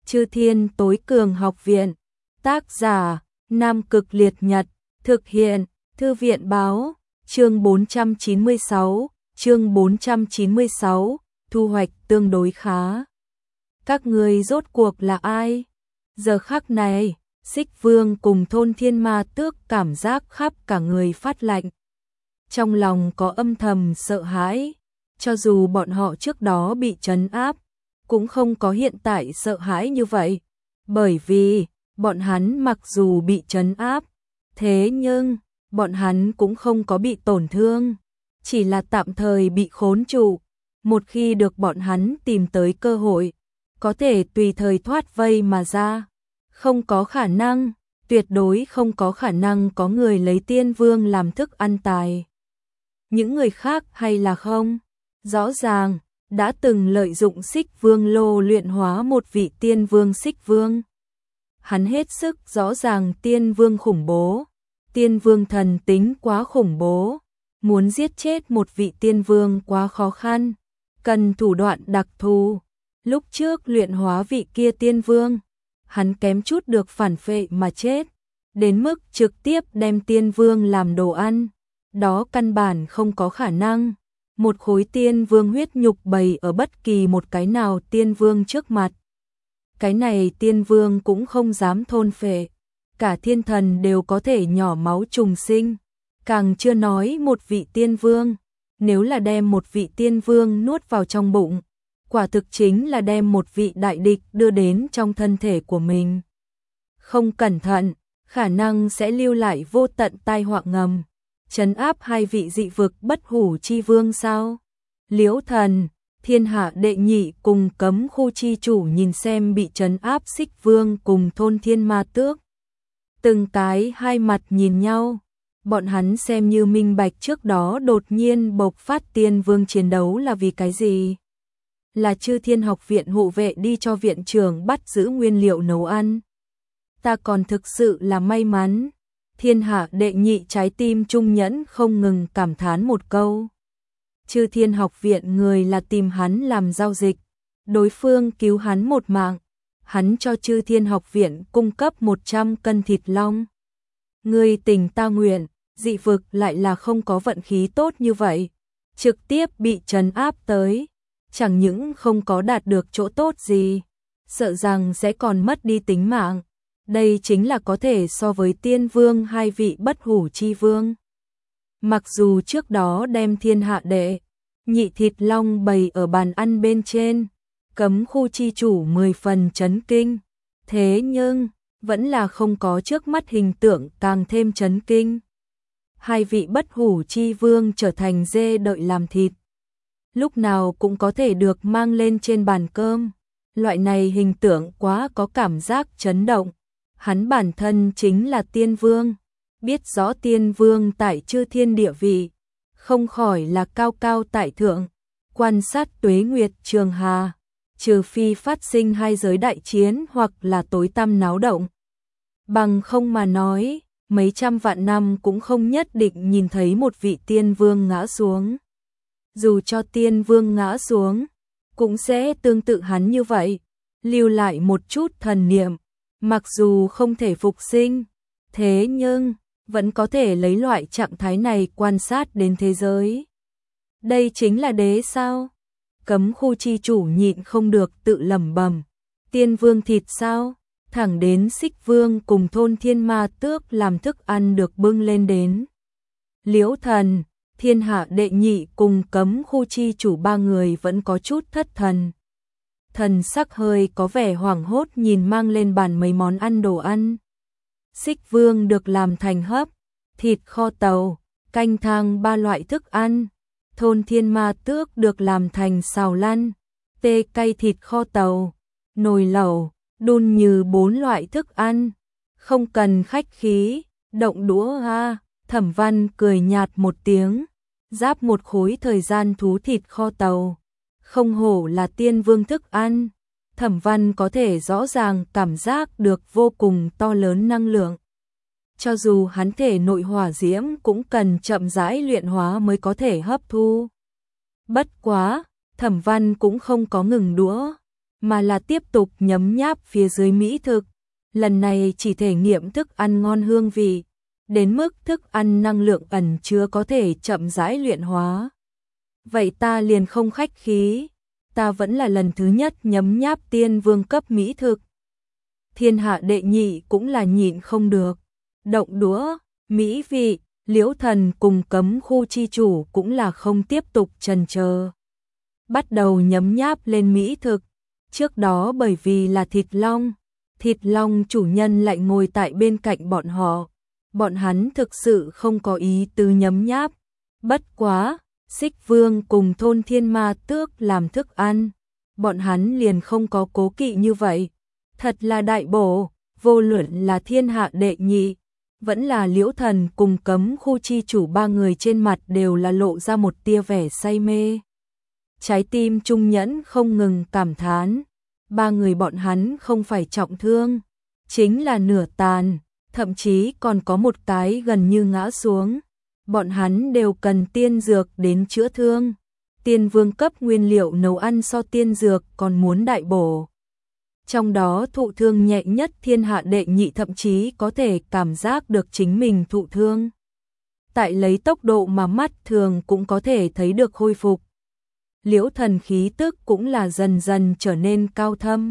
Chư Thiên Tối Cường Học Viện. Tác giả: Nam Cực Liệt Nhật. Thực hiện: Thư viện báo. Chương 496, thu hoạch tương đối khá. Các ngươi rốt cuộc là ai? Giờ khắc này, Xích Vương cùng Thôn Thiên Ma Tước cảm giác khắp cả người phát lạnh. Trong lòng có âm thầm sợ hãi, cho dù bọn họ trước đó bị trấn áp, cũng không có hiện tại sợ hãi như vậy, bởi vì bọn hắn mặc dù bị trấn áp, thế nhưng bọn hắn cũng không có bị tổn thương, chỉ là tạm thời bị khốn trụ. Một khi được bọn hắn tìm tới cơ hội, có thể tùy thời thoát vây mà ra. Không có khả năng, tuyệt đối không có khả năng có người lấy Tiên Vương làm thức ăn tài. Những người khác hay là không? Rõ ràng, đã từng lợi dụng Xích Vương lô luyện hóa một vị Tiên Vương Xích Vương. Hắn hết sức rõ ràng Tiên Vương khủng bố. Tiên Vương thần tính quá khủng bố. Muốn giết chết một vị Tiên Vương quá khó khăn, cần thủ đoạn đặc thù. Lúc trước luyện hóa vị kia Tiên Vương, hắn kém chút được phản phệ mà chết, đến mức trực tiếp đem Tiên Vương làm đồ ăn. Đó căn bản không có khả năng. Một khối Tiên Vương huyết nhục bày ở bất kỳ một cái nào Tiên Vương trước mặt, cái này Tiên Vương cũng không dám thôn phệ. Cả thiên thần đều có thể nhỏ máu trùng sinh, càng chưa nói một vị Tiên Vương. Nếu là đem một vị Tiên Vương nuốt vào trong bụng, quả thực chính là đem một vị đại địch đưa đến trong thân thể của mình. Không cẩn thận, khả năng sẽ lưu lại vô tận tai họa ngầm. Trấn áp hai vị dị vực bất hủ chi vương sao? Liễu Thần, thiên hạ đệ nhị cùng cấm khu chi chủ nhìn xem bị trấn áp Xích Vương cùng Thôn Thiên Ma Tước. Từng cái hai mặt nhìn nhau, bọn hắn xem như minh bạch trước đó đột nhiên bộc phát Tiên Vương chiến đấu là vì cái gì? Là Chư Thiên Học Viện hộ vệ đi cho viện trưởng bắt giữ nguyên liệu nấu ăn. Ta còn thực sự là may mắn. Thiên hạ đệ nhị trái tim trung nhẫn không ngừng cảm thán một câu. Chư Thiên Học Viện người là tìm hắn làm giao dịch, đối phương cứu hắn một mạng, hắn cho Chư Thiên Học Viện cung cấp 100 cân thịt long. Người tình ta nguyện, dị vực lại là không có vận khí tốt như vậy, trực tiếp bị trấn áp tới, chẳng những không có đạt được chỗ tốt gì, sợ rằng sẽ còn mất đi tính mạng. Đây chính là có thể so với Tiên Vương hai vị bất hủ chi vương. Mặc dù trước đó đem thiên hạ đệ nhị thịt long bày ở bàn ăn bên trên, cấm khu chi chủ 10 phần chấn kinh, thế nhưng vẫn là không có trước mắt hình tượng càng thêm chấn kinh. Hai vị bất hủ chi vương trở thành dê đợi làm thịt, lúc nào cũng có thể được mang lên trên bàn cơm. Loại này hình tượng quá có cảm giác chấn động. Hắn bản thân chính là Tiên Vương, biết rõ Tiên Vương tại chư thiên địa vị, không khỏi là cao cao tại thượng, quan sát tuế nguyệt trường hà, trừ phi phát sinh hai giới đại chiến hoặc là tối tăm náo động. Bằng không mà nói, mấy trăm vạn năm cũng không nhất định nhìn thấy một vị Tiên Vương ngã xuống. Dù cho Tiên Vương ngã xuống, cũng sẽ tương tự hắn như vậy, lưu lại một chút thần niệm. Mặc dù không thể phục sinh, thế nhưng vẫn có thể lấy loại trạng thái này quan sát đến thế giới. Đây chính là đế sao? Cấm khu chi chủ nhịn không được tự lẩm bẩm. Tiên Vương thịt sao? Thẳng đến Xích Vương cùng Thôn Thiên Ma Tước làm thức ăn được bưng lên đến. Liễu Thần, thiên hạ đệ nhị cùng cấm khu chi chủ ba người vẫn có chút thất thần. Thần sắc hơi có vẻ hoảng hốt nhìn mang lên bàn mấy món ăn đồ ăn. Xích Vương được làm thành hấp, thịt kho tàu, canh thang 3 loại thức ăn. Thôn Thiên Ma Tước được làm thành xào lăn, tê cay thịt kho tàu, nồi lẩu, đun như 4 loại thức ăn. Không cần khách khí, động đũa ha. Thẩm Văn cười nhạt một tiếng, giáp một khối thời gian thú thịt kho tàu. Không hổ là Tiên Vương thức ăn, Thẩm Văn có thể rõ ràng cảm giác được vô cùng to lớn năng lượng. Cho dù hắn thể nội hỏa diễm cũng cần chậm rãi luyện hóa mới có thể hấp thu. Bất quá, Thẩm Văn cũng không có ngừng đũa, mà là tiếp tục nhấm nháp phía dưới mỹ thực. Lần này chỉ thể nghiệm thức ăn ngon hương vị, đến mức thức ăn năng lượng ẩn chứa có thể chậm rãi luyện hóa. Vậy ta liền không khách khí, ta vẫn là lần thứ nhất nhấm nháp tiên vương cấp mỹ thực. Thiên hạ đệ nhị cũng là nhịn không được, động đũa, mỹ vị, Liễu Thần cùng Cấm khu chi chủ cũng là không tiếp tục chần chờ. Bắt đầu nhấm nháp lên mỹ thực. Trước đó bởi vì là thịt long chủ nhân lại ngồi tại bên cạnh bọn họ. Bọn hắn thực sự không có ý tứ nhấm nháp. Bất quá, Xích Vương cùng Thôn Thiên Ma Tước làm thức ăn. Bọn hắn liền không có cố kỵ như vậy. Thật là đại bổ, vô luận là thiên hạ đệ nhị, vẫn là Liễu Thần cùng Cấm khu chi chủ ba người trên mặt đều là lộ ra một tia vẻ say mê. Trái tim Trung Nhẫn không ngừng cảm thán, ba người bọn hắn không phải trọng thương, chính là nửa tàn, thậm chí còn có một cái gần như ngã xuống. Bọn hắn đều cần tiên dược đến chữa thương. Tiên vương cấp nguyên liệu nấu ăn so tiên dược còn muốn đại bổ. Trong đó thụ thương nhẹ nhất thiên hạ đệ nhị thậm chí có thể cảm giác được chính mình thụ thương. Tại lấy tốc độ mà mắt thường cũng có thể thấy được hồi phục. Liễu Thần khí tức cũng là dần dần trở nên cao thâm.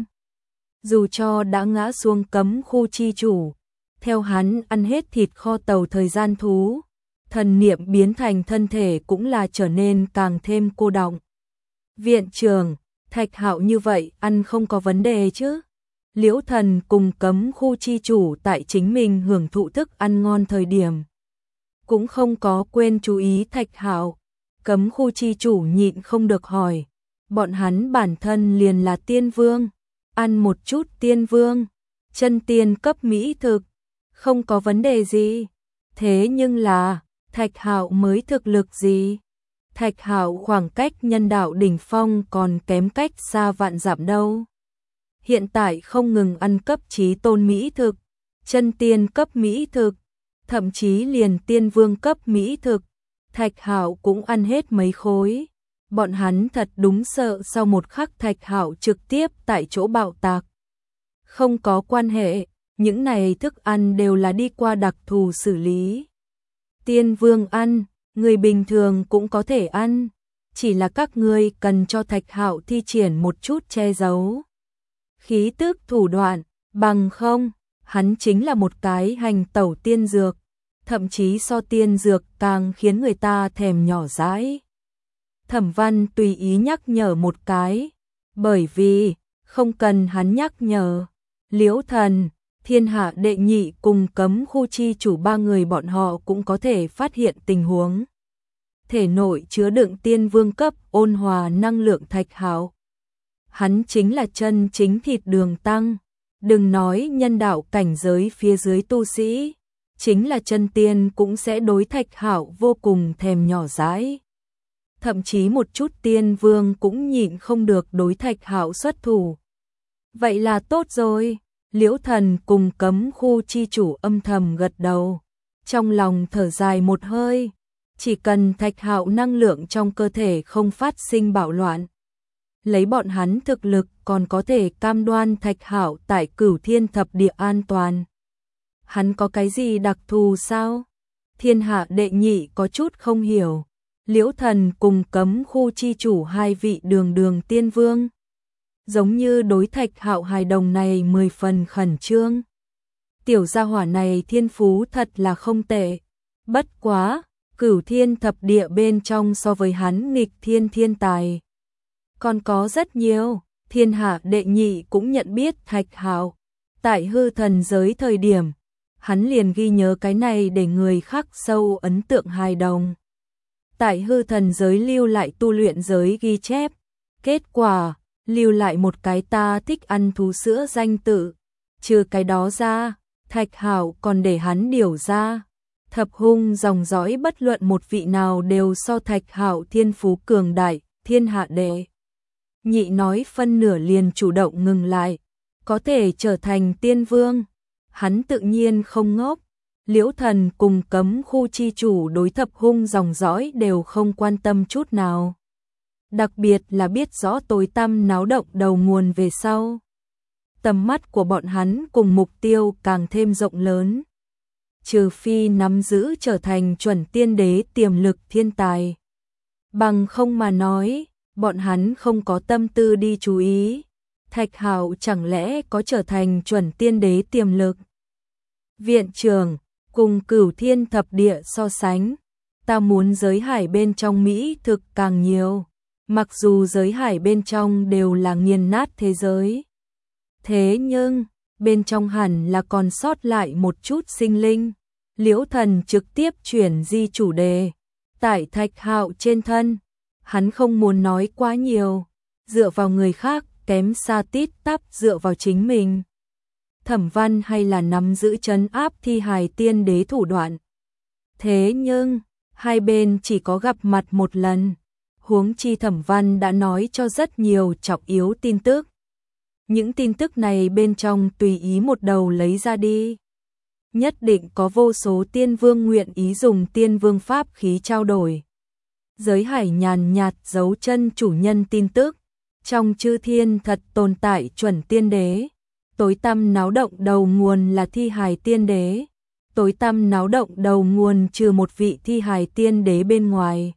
Dù cho đã ngã xuống Cấm khu chi chủ, theo hắn ăn hết thịt kho tàu thời gian thú, thần niệm biến thành thân thể cũng là trở nên càng thêm cô đọng. Viện trưởng, Thạch Hạo như vậy ăn không có vấn đề chứ? Liễu Thần cùng Cấm khu chi chủ tại chính mình hưởng thụ thức ăn ngon thời điểm, cũng không có quên chú ý Thạch Hạo. Cấm khu chi chủ nhịn không được hỏi, bọn hắn bản thân liền là tiên vương, ăn một chút tiên vương, chân tiên cấp mỹ thực, không có vấn đề gì. Thế nhưng là, Thạch Hạo mới thực lực gì? Thạch Hạo khoảng cách nhân đạo đỉnh phong còn kém cách xa vạn dặm đâu. Hiện tại không ngừng ăn cấp chí tôn mỹ thực, chân tiên cấp mỹ thực, thậm chí liền tiên vương cấp mỹ thực. Thạch Hạo cũng ăn hết mấy khối. Bọn hắn thật đúng sợ sau một khắc Thạch Hạo trực tiếp tại chỗ bạo tạc. Không có quan hệ, những này thức ăn đều là đi qua đặc thù xử lý. Tiên vương ăn, người bình thường cũng có thể ăn, chỉ là các ngươi cần cho Thạch Hạo thi triển một chút che giấu khí tức thủ đoạn, bằng không, hắn chính là một cái hành tẩu tiên dược, thậm chí so tiên dược càng khiến người ta thèm nhỏ dãi. Thẩm Văn tùy ý nhắc nhở một cái, bởi vì không cần hắn nhắc nhở, Liễu Thần, thiên hạ đệ nhị cùng Cấm khu chi chủ ba người bọn họ cũng có thể phát hiện tình huống. Thể nội chứa đựng tiên vương cấp ôn hòa năng lượng Thạch Hạo. Hắn chính là chân chính thịt đường tăng, đừng nói nhân đạo cảnh giới phía dưới tu sĩ, chính là chân tiên cũng sẽ đối Thạch Hạo vô cùng thèm nhỏ dãi. Thậm chí một chút tiên vương cũng nhịn không được đối Thạch Hạo xuất thủ. Vậy là tốt rồi. Liễu Thần cùng Cấm khu chi chủ âm thầm gật đầu, trong lòng thở dài một hơi, chỉ cần Thạch Hạo năng lượng trong cơ thể không phát sinh bạo loạn, lấy bọn hắn thực lực còn có thể cam đoan Thạch Hạo tại Cửu Thiên thập địa an toàn. Hắn có cái gì đặc thù sao? Thiên hạ đệ nhị có chút không hiểu. Liễu Thần cùng Cấm khu chi chủ hai vị đường tiên vương, giống như đối Thạch Hạo hài đồng này 10 phần khẩn trương. Tiểu gia hỏa này thiên phú thật là không tệ. Bất quá, Cửu Thiên thập địa bên trong so với hắn nghịch thiên tài còn có rất nhiều. Thiên hạ đệ nhị cũng nhận biết Thạch Hạo. Tại hư thần giới thời điểm, hắn liền ghi nhớ cái này để người khắc sâu ấn tượng hài đồng. Tại hư thần giới lưu lại tu luyện giới ghi chép. Kết quả, lưu lại một cái ta thích ăn thú sữa danh tự. Trừ cái đó ra, Thạch Hạo còn để hắn điều ra. Thập hung dòng dõi bất luận một vị nào đều so Thạch Hạo thiên phú cường đại, thiên hạ đệ nhị nói phân nửa liền chủ động ngừng lại, có thể trở thành tiên vương. Hắn tự nhiên không ngốc. Liễu Thần cùng Cấm khu chi chủ đối thập hung dòng dõi đều không quan tâm chút nào. đặc biệt là biết rõ tối tăm náo động đầu nguồn về sau. Tầm mắt của bọn hắn cùng mục tiêu càng thêm rộng lớn. Trừ phi nắm giữ trở thành chuẩn tiên đế tiềm lực thiên tài. Bằng không mà nói, bọn hắn không có tâm tư đi chú ý. Thạch Hạo chẳng lẽ có trở thành chuẩn tiên đế tiềm lực? Viện trưởng, cùng Cửu Thiên thập địa so sánh, ta muốn giới hải bên trong Mỹ thực càng nhiều. Mặc dù giới hải bên trong đều là nghiền nát thế giới. Thế nhưng, bên trong hẳn là còn sót lại một chút sinh linh. Liễu Thần trực tiếp chuyển di chủ đề. Tại Thạch Hạo trên thân, hắn không muốn nói quá nhiều. Dựa vào người khác, kém xa tít tắp dựa vào chính mình. Thẩm Văn hay là nắm giữ trấn áp thi hài tiên đế thủ đoạn. Thế nhưng, hai bên chỉ có gặp mặt một lần. Huống chi Thẩm Văn đã nói cho rất nhiều trọng yếu tin tức. Những tin tức này bên trong tùy ý một đầu lấy ra đi. Nhất định có vô số tiên vương nguyện ý dùng tiên vương pháp khí trao đổi. Giới hải nhàn nhạt giấu chân chủ nhân tin tức. Trong chư thiên thật tồn tại chuẩn tiên đế. Tối tăm náo động đầu nguồn là thi hài tiên đế. Tối tăm náo động đầu nguồn trừ một vị thi hài tiên đế bên ngoài.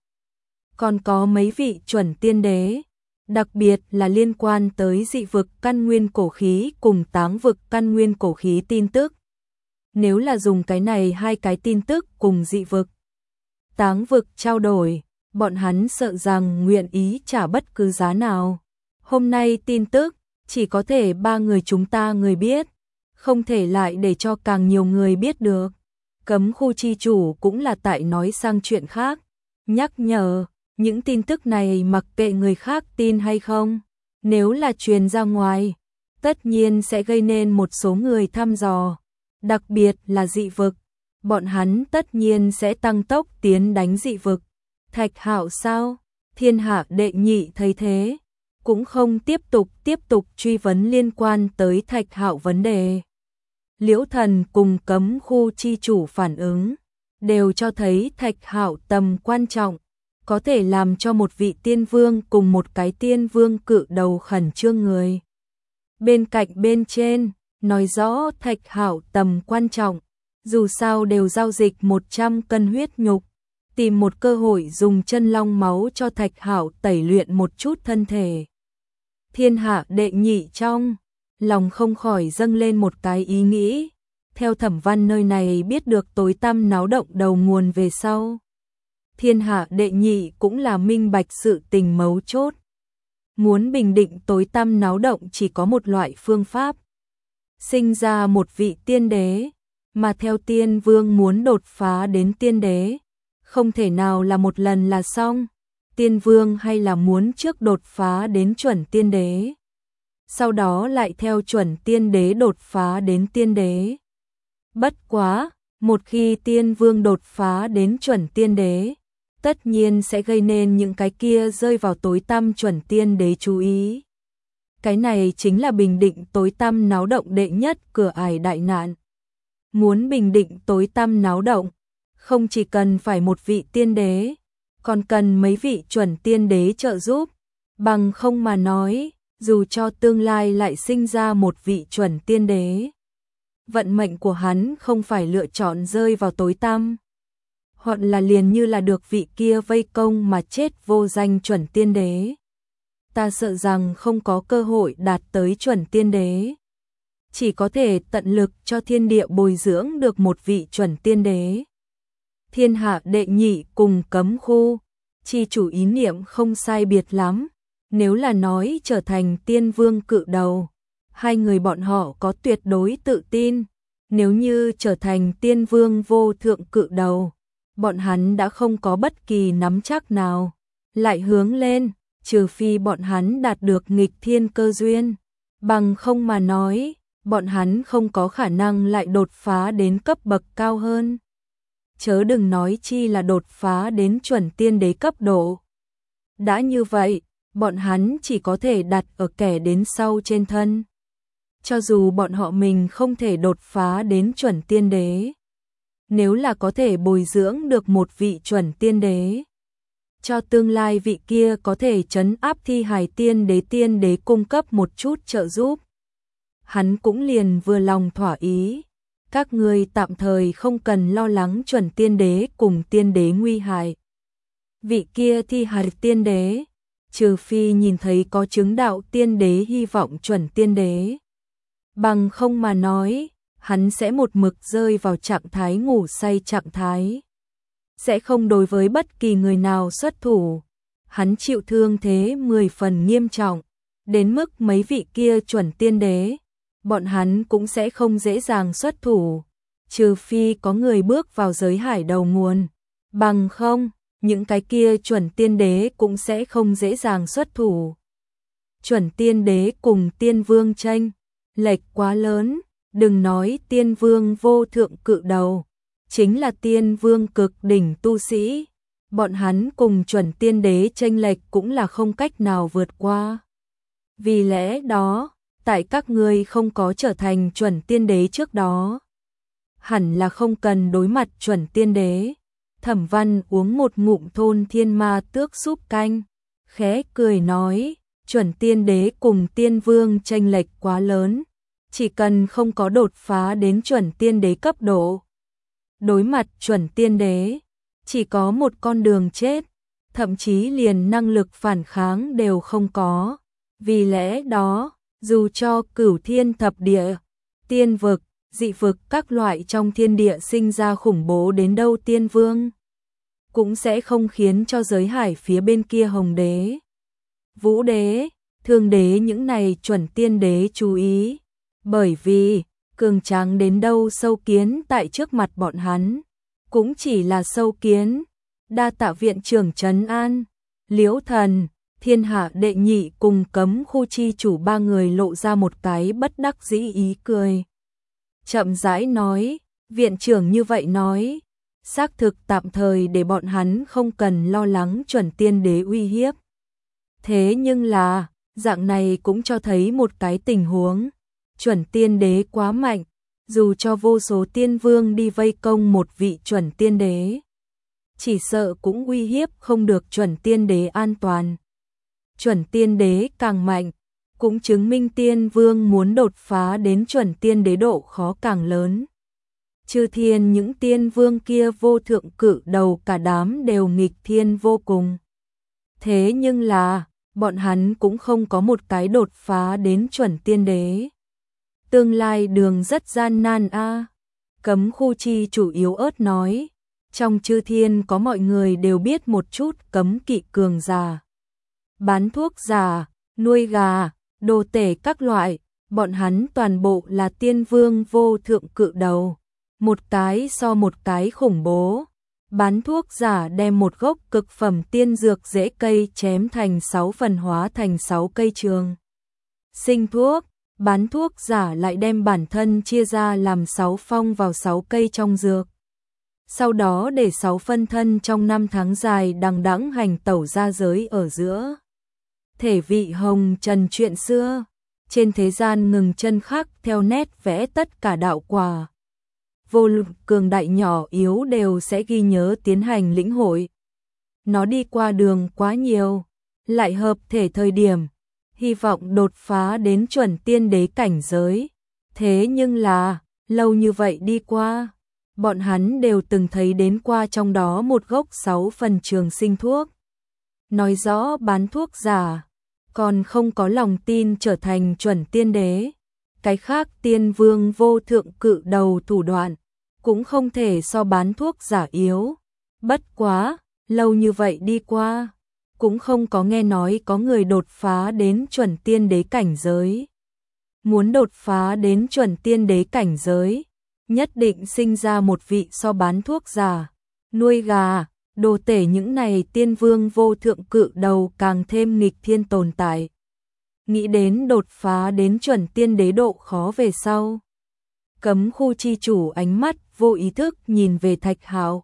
Còn có mấy vị chuẩn tiên đế. Đặc biệt là liên quan tới dị vực căn nguyên cổ khí cùng táng vực căn nguyên cổ khí tin tức. Nếu là dùng cái này hai cái tin tức cùng dị vực, táng vực trao đổi, bọn hắn sợ rằng nguyện ý trả bất cứ giá nào. Hôm nay tin tức, chỉ có thể ba người chúng ta người biết, không thể lại để cho càng nhiều người biết được. Cấm khu chi chủ cũng là tại nói sang chuyện khác, nhắc nhở, những tin tức này mặc kệ người khác tin hay không, nếu là truyền ra ngoài, tất nhiên sẽ gây nên một số người thăm dò, đặc biệt là dị vực, bọn hắn tất nhiên sẽ tăng tốc tiến đánh dị vực. Thạch Hạo sao? Thiên Hạ đệ nhị thấy thế, cũng không tiếp tục truy vấn liên quan tới Thạch Hạo vấn đề. Liễu Thần cùng cấm khu chi chủ phản ứng, đều cho thấy Thạch Hạo tầm quan trọng, có thể làm cho một vị tiên vương cùng một cái tiên vương cự đầu khẩn trương người. Bên cạnh bên trên, nói rõ Thạch Hạo tầm quan trọng, dù sao đều giao dịch 100 cân huyết nhục, tìm một cơ hội dùng chân long máu cho Thạch Hạo tẩy luyện một chút thân thể. Thiên Hạ đệ nhị trong, lòng không khỏi dâng lên một cái ý nghĩ, theo Thẩm Văn nơi này biết được tối tăm náo động đầu nguồn về sau. Thiên Hạ đệ nhị cũng là minh bạch sự tình mấu chốt. Muốn bình định tối tăm náo động chỉ có một loại phương pháp. Sinh ra một vị tiên đế, mà theo tiên vương muốn đột phá đến tiên đế, không thể nào là một lần là xong. Tiên vương hay là muốn trước đột phá đến chuẩn tiên đế, sau đó lại theo chuẩn tiên đế đột phá đến tiên đế. Bất quá, một khi tiên vương đột phá đến chuẩn tiên đế, tất nhiên sẽ gây nên những cái kia rơi vào tối tăm chuẩn tiên đế chú ý. Cái này chính là bình định tối tăm náo động đệ nhất cửa ải đại nạn. Muốn bình định tối tăm náo động, không chỉ cần phải một vị tiên đế, còn cần mấy vị chuẩn tiên đế trợ giúp. Bằng không mà nói, dù cho tương lai lại sinh ra một vị chuẩn tiên đế, vận mệnh của hắn không phải lựa chọn rơi vào tối tăm, hoặc là liền như là được vị kia vây công mà chết vô danh chuẩn tiên đế. Ta sợ rằng không có cơ hội đạt tới chuẩn tiên đế, chỉ có thể tận lực cho thiên địa bồi dưỡng được một vị chuẩn tiên đế. Thiên Hạ đệ nhị cùng cấm khu chi chủ ý niệm không sai biệt lắm. Nếu là nói trở thành tiên vương cự đầu, hai người bọn họ có tuyệt đối tự tin. Nếu như trở thành tiên vương vô thượng cự đầu, bọn hắn đã không có bất kỳ nắm chắc nào lại hướng lên, trừ phi bọn hắn đạt được nghịch thiên cơ duyên. Bằng không mà nói, bọn hắn không có khả năng lại đột phá đến cấp bậc cao hơn. Chớ đừng nói chi là đột phá đến chuẩn tiên đế cấp độ. Đã như vậy, bọn hắn chỉ có thể đặt ở kẻ đến sau trên thân. Cho dù bọn họ mình không thể đột phá đến chuẩn tiên đế, nếu là có thể bồi dưỡng được một vị chuẩn tiên đế, cho tương lai vị kia có thể trấn áp thi hài tiên đế cung cấp một chút trợ giúp. Hắn cũng liền vừa lòng thỏa ý. Các ngươi tạm thời không cần lo lắng chuẩn tiên đế cùng tiên đế nguy hại. Vị kia thi hài tiên đế, trừ phi nhìn thấy có chứng đạo tiên đế hy vọng chuẩn tiên đế. Bằng không mà nói, hắn sẽ một mực rơi vào trạng thái ngủ say trạng thái. Sẽ không đối với bất kỳ người nào xuất thủ. Hắn chịu thương thế 10 phần nghiêm trọng, đến mức mấy vị kia chuẩn tiên đế, bọn hắn cũng sẽ không dễ dàng xuất thủ, trừ phi có người bước vào giới hải đầu nguồn. Bằng không, những cái kia chuẩn tiên đế cũng sẽ không dễ dàng xuất thủ. Chuẩn tiên đế cùng tiên vương tranh lệch quá lớn, đừng nói tiên vương vô thượng cự đầu, chính là tiên vương cực đỉnh tu sĩ, bọn hắn cùng chuẩn tiên đế chênh lệch cũng là không cách nào vượt qua. Vì lẽ đó, tại các ngươi không có trở thành chuẩn tiên đế trước đó, hẳn là không cần đối mặt chuẩn tiên đế. Thẩm Văn uống một ngụm thôn thiên ma tước súp canh, khẽ cười nói, chuẩn tiên đế cùng tiên vương chênh lệch quá lớn, chỉ cần không có đột phá đến chuẩn tiên đế cấp độ. Đối mặt chuẩn tiên đế, chỉ có một con đường chết, thậm chí liền năng lực phản kháng đều không có. Vì lẽ đó, dù cho cửu thiên thập địa, tiên vực, dị vực các loại trong thiên địa sinh ra khủng bố đến đâu tiên vương, cũng sẽ không khiến cho giới hải phía bên kia hồng đế, vũ đế, thương đế những này chuẩn tiên đế chú ý. Bởi vì, cường tráng đến đâu sâu kiến tại trước mặt bọn hắn, cũng chỉ là sâu kiến. Đa tạ viện trưởng trấn an. Liễu Thần, Thiên Hạ đệ nhị cùng Cấm khu chi chủ ba người lộ ra một cái bất đắc dĩ ý cười. Chậm rãi nói, viện trưởng như vậy nói, xác thực tạm thời để bọn hắn không cần lo lắng chuẩn tiên đế uy hiếp. Thế nhưng là, dạng này cũng cho thấy một cái tình huống, chuẩn tiên đế quá mạnh, dù cho vô số tiên vương đi vây công một vị chuẩn tiên đế, chỉ sợ cũng uy hiếp không được chuẩn tiên đế an toàn. Chuẩn tiên đế càng mạnh, cũng chứng minh tiên vương muốn đột phá đến chuẩn tiên đế độ khó càng lớn. Chư thiên những tiên vương kia vô thượng cự đầu cả đám đều nghịch thiên vô cùng. Thế nhưng là, bọn hắn cũng không có một cái đột phá đến chuẩn tiên đế. Tương lai đường rất gian nan a. Cấm khu chi chủ yếu ớt nói, trong chư thiên có mọi người đều biết một chút cấm kỵ cường giả, bán thuốc giả, nuôi gà, đồ tể các loại, bọn hắn toàn bộ là tiên vương vô thượng cự đầu, một cái so một cái khủng bố. Bán thuốc giả đem một gốc cực phẩm tiên dược rễ cây chém thành 6 phần hóa thành 6 cây trường sinh thuốc, bán thuốc giả lại đem bản thân chia ra làm 6 phong vào 6 cây trong dược. Sau đó để 6 phân thân trong 5 tháng dài đằng đẵng hành tẩu ra giới ở giữa. Thể vị hồng trần chuyện xưa, trên thế gian ngừng chân khắc theo nét vẽ tất cả đạo quả. Vô luận cường đại nhỏ yếu đều sẽ ghi nhớ tiến hành lĩnh hội. Nó đi qua đường quá nhiều, lại hợp thể thời điểm, hy vọng đột phá đến chuẩn tiên đế cảnh giới. Thế nhưng là, lâu như vậy đi qua, bọn hắn đều từng thấy đến qua trong đó một gốc 6 phần trường sinh thuốc. Nói rõ bán thuốc giả, còn không có lòng tin trở thành chuẩn tiên đế. Cái khác tiên vương vô thượng cự đầu thủ đoạn, cũng không thể so bán thuốc giả yếu. Bất quá, lâu như vậy đi qua, cũng không có nghe nói có người đột phá đến chuẩn tiên đế cảnh giới. Muốn đột phá đến chuẩn tiên đế cảnh giới, nhất định sinh ra một vị so bán thuốc giả, nuôi gà, đồ tể những này tiên vương vô thượng cự đầu càng thêm nghịch thiên tồn tại. Nghĩ đến đột phá đến chuẩn tiên đế độ khó về sau. Cấm khu chi chủ ánh mắt vô ý thức nhìn về Thạch Hạo,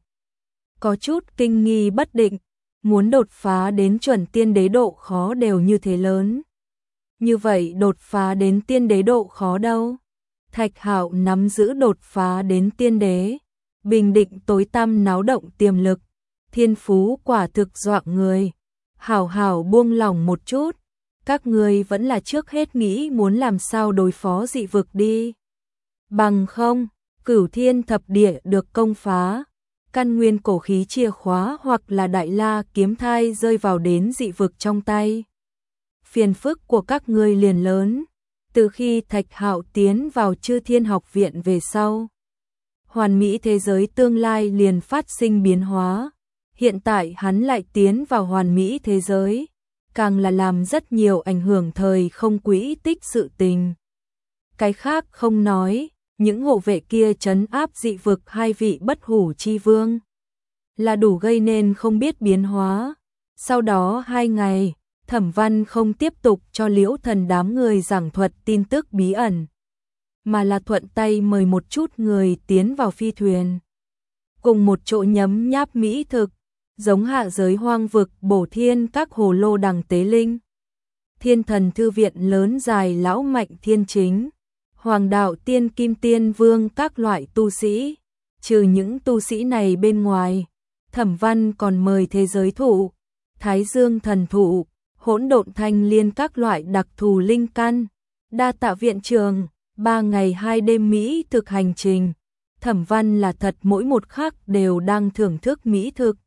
có chút kinh nghi bất định, muốn đột phá đến chuẩn tiên đế độ khó đều như thế lớn. Như vậy đột phá đến tiên đế độ khó đâu? Thạch Hạo nắm giữ đột phá đến tiên đế, bình định tối tăm náo động tiềm lực, thiên phú quả thực dọa người. Hảo hảo buông lỏng một chút, các ngươi vẫn là trước hết nghĩ muốn làm sao đối phó dị vực đi. Bằng không, Cửu Thiên thập địa được công phá, căn nguyên cổ khí chìa khóa hoặc là Đại La kiếm thai rơi vào đến dị vực trong tay. Phiền phức của các ngươi liền lớn. Từ khi Thạch Hạo tiến vào Chư Thiên học viện về sau, hoàn mỹ thế giới tương lai liền phát sinh biến hóa. Hiện tại hắn lại tiến vào hoàn mỹ thế giới, càng là làm rất nhiều ảnh hưởng thời không quỹ tích sự tình. Cái khác không nói, những hộ vệ kia trấn áp dị vực hai vị bất hủ chi vương, là đủ gây nên không biết biến hóa. Sau đó 2 ngày, Thẩm Văn không tiếp tục cho Liễu Thần đám người giảng thuật tin tức bí ẩn, mà là thuận tay mời một chút người tiến vào phi thuyền, cùng một chỗ nhấm nháp mỹ thực, giống hạ giới hoang vực bổ thiên các hồ lô đằng tế linh, Thiên Thần thư viện lớn dài lão mạnh thiên chính, Hoàng đạo tiên kim tiên vương các loại tu sĩ. Trừ những tu sĩ này bên ngoài, Thẩm Văn còn mời thế giới thụ, Thái Dương thần thụ, Hỗn độn thanh liên các loại đặc thù linh căn. Đa tạ viện trường. 3 ngày 2 đêm mỹ thực hành trình, Thẩm Văn là thật mỗi một khắc đều đang thưởng thức mỹ thực.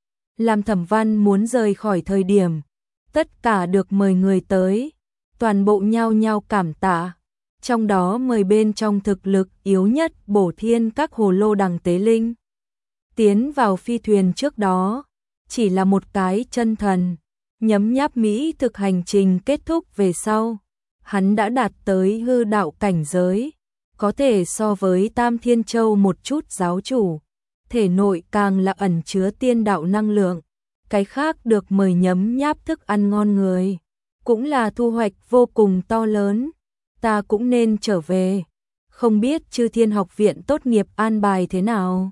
Làm Thẩm Văn muốn rời khỏi thời điểm, tất cả được mời người tới, toàn bộ nhao nhao cảm tạ. Trong đó mời bên trong thực lực yếu nhất bổ thiên các hồ lô đằng tế linh. Tiến vào phi thuyền trước đó, chỉ là một cái chân thần, nhấm nháp mỹ thực hành trình kết thúc về sau. Hắn đã đạt tới hư đạo cảnh giới, có thể so với Tam Thiên Châu một chút giáo chủ, thể nội càng là ẩn chứa tiên đạo năng lượng. Cái khác được mời nhấm nháp thức ăn ngon người, cũng là thu hoạch vô cùng to lớn. Ta cũng nên trở về, không biết Chư Thiên học viện tốt nghiệp an bài thế nào.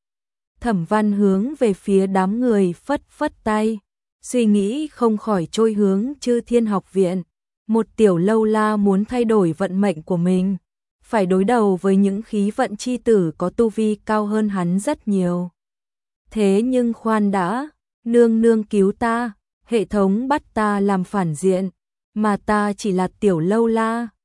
Thẩm Văn hướng về phía đám người phất phất tay, suy nghĩ không khỏi trôi hướng Chư Thiên học viện. Một tiểu lâu la muốn thay đổi vận mệnh của mình, phải đối đầu với những khí vận chi tử có tu vi cao hơn hắn rất nhiều. Thế nhưng khoan đã, nương nương cứu ta, hệ thống bắt ta làm phản diện, mà ta chỉ là tiểu lâu la,